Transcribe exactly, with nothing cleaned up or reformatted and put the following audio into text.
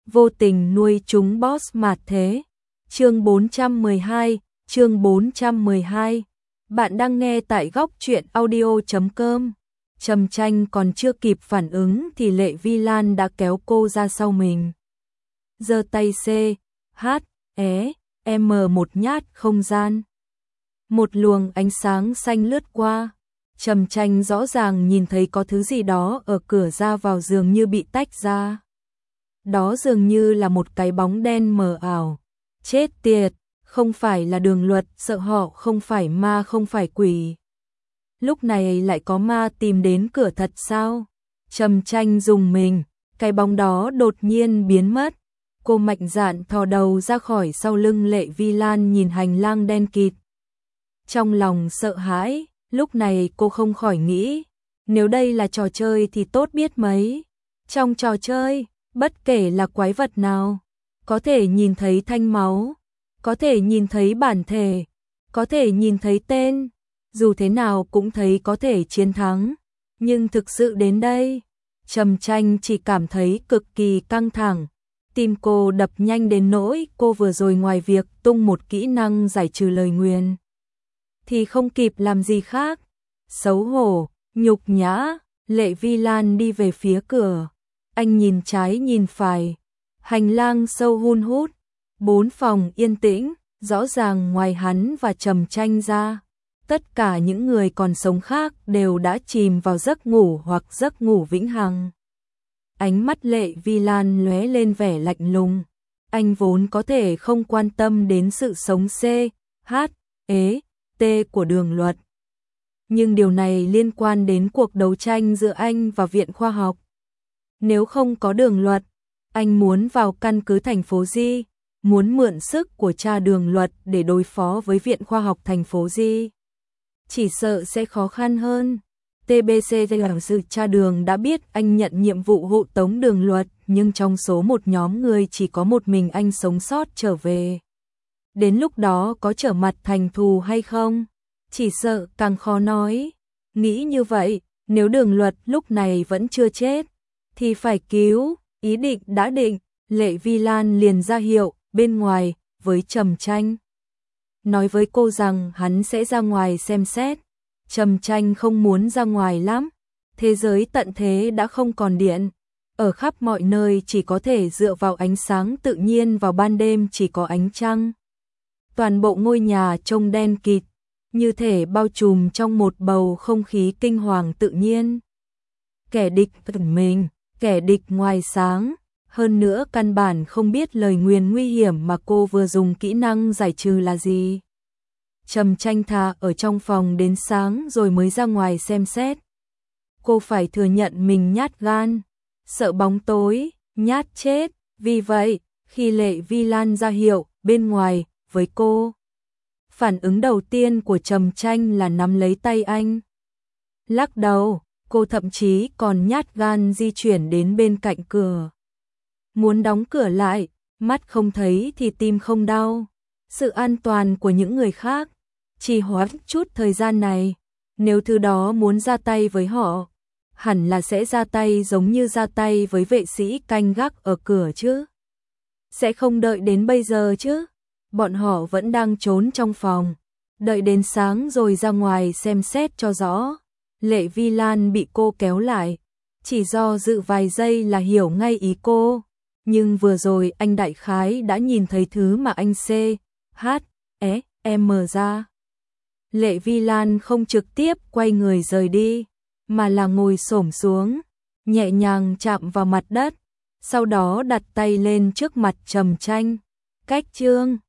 vô tình nuôi chúng boss mạt thế. Chương bốn trăm mười hai, chương bốn trăm mười hai. Bạn đang nghe tại góc truyện audio chấm com. Trầm Tranh còn chưa kịp phản ứng thì Lệ Vi Lan đã kéo cô ra sau mình. Giơ tay C, H, E, M một nhát không gian. Một luồng ánh sáng xanh lướt qua. Trầm Tranh rõ ràng nhìn thấy có thứ gì đó ở cửa ra vào dường như bị tách ra. Đó dường như là một cái bóng đen mờ ảo. Chết tiệt, không phải là Đường Luật, sợ họ không phải ma không phải quỷ. Lúc này lại có ma tìm đến cửa thật sao? Trầm Tranh rùng mình, cái bóng đó đột nhiên biến mất. Cô mạnh dạn thò đầu ra khỏi sau lưng Lệ Vi Lan nhìn hành lang đen kịt. Trong lòng sợ hãi, lúc này cô không khỏi nghĩ, nếu đây là trò chơi thì tốt biết mấy. Trong trò chơi, bất kể là quái vật nào, có thể nhìn thấy thanh máu, có thể nhìn thấy bản thể, có thể nhìn thấy tên, dù thế nào cũng thấy có thể chiến thắng. Nhưng thực sự đến đây, Trầm Tranh chỉ cảm thấy cực kỳ căng thẳng. Tim cô đập nhanh đến nỗi cô vừa rồi ngoài việc tung một kỹ năng giải trừ lời nguyền thì không kịp làm gì khác. Xấu hổ, nhục nhã, Lệ Vi Lan đi về phía cửa. Anh nhìn trái nhìn phải. Hành lang sâu hun hút. Bốn phòng yên tĩnh, rõ ràng ngoài hắn và Trầm Tranh ra. Tất cả những người còn sống khác đều đã chìm vào giấc ngủ hoặc giấc ngủ vĩnh hằng. Ánh mắt Lệ Vi Lan lóe lên vẻ lạnh lùng. Anh vốn có thể không quan tâm đến sự sống C, H, E, T của Đường Luật. Nhưng điều này liên quan đến cuộc đấu tranh giữa anh và Viện Khoa học. Nếu không có Đường Luật, anh muốn vào căn cứ thành phố Di, muốn mượn sức của cha Đường Luật để đối phó với Viện Khoa học thành phố Di. Chỉ sợ sẽ khó khăn hơn. tê bê xê là sự cha Đường đã biết anh nhận nhiệm vụ hộ tống Đường Luật, nhưng trong số một nhóm người chỉ có một mình anh sống sót trở về. Đến lúc đó có trở mặt thành thù hay không? Chỉ sợ càng khó nói. Nghĩ như vậy, nếu Đường Luật lúc này vẫn chưa chết, thì phải cứu. Ý định đã định, Lệ Vi Lan liền ra hiệu bên ngoài với Trầm Tranh. Nói với cô rằng hắn sẽ ra ngoài xem xét. Trầm Tranh không muốn ra ngoài lắm. Thế giới tận thế đã không còn điện. Ở khắp mọi nơi chỉ có thể dựa vào ánh sáng tự nhiên, vào ban đêm chỉ có ánh trăng. Toàn bộ ngôi nhà trông đen kịt, như thể bao trùm trong một bầu không khí kinh hoàng tự nhiên. Kẻ địch gần mình, kẻ địch ngoài sáng, hơn nữa căn bản không biết lời nguyền nguy hiểm mà cô vừa dùng kỹ năng giải trừ là gì. Trầm Tranh thà ở trong phòng đến sáng rồi mới ra ngoài xem xét. Cô phải thừa nhận mình nhát gan, sợ bóng tối, nhát chết. Vì vậy, khi Lệ Vi Lan ra hiệu bên ngoài với cô, phản ứng đầu tiên của Trầm Tranh là nắm lấy tay anh. Lắc đầu, cô thậm chí còn nhát gan di chuyển đến bên cạnh cửa. Muốn đóng cửa lại, mắt không thấy thì tim không đau. Sự an toàn của những người khác chỉ hoãn chút thời gian này. Nếu thứ đó muốn ra tay với họ, hẳn là sẽ ra tay giống như ra tay với vệ sĩ canh gác ở cửa chứ. Sẽ không đợi đến bây giờ chứ. Bọn họ vẫn đang trốn trong phòng. Đợi đến sáng rồi ra ngoài xem xét cho rõ. Lệ Vi Lan bị cô kéo lại. Chỉ do dự vài giây là hiểu ngay ý cô. Nhưng vừa rồi anh đại khái đã nhìn thấy thứ mà anh C, H, E, M ra. Lệ Vi Lan không trực tiếp quay người rời đi, mà là ngồi xổm xuống, nhẹ nhàng chạm vào mặt đất, sau đó đặt tay lên trước mặt Trầm Tranh. Cách chương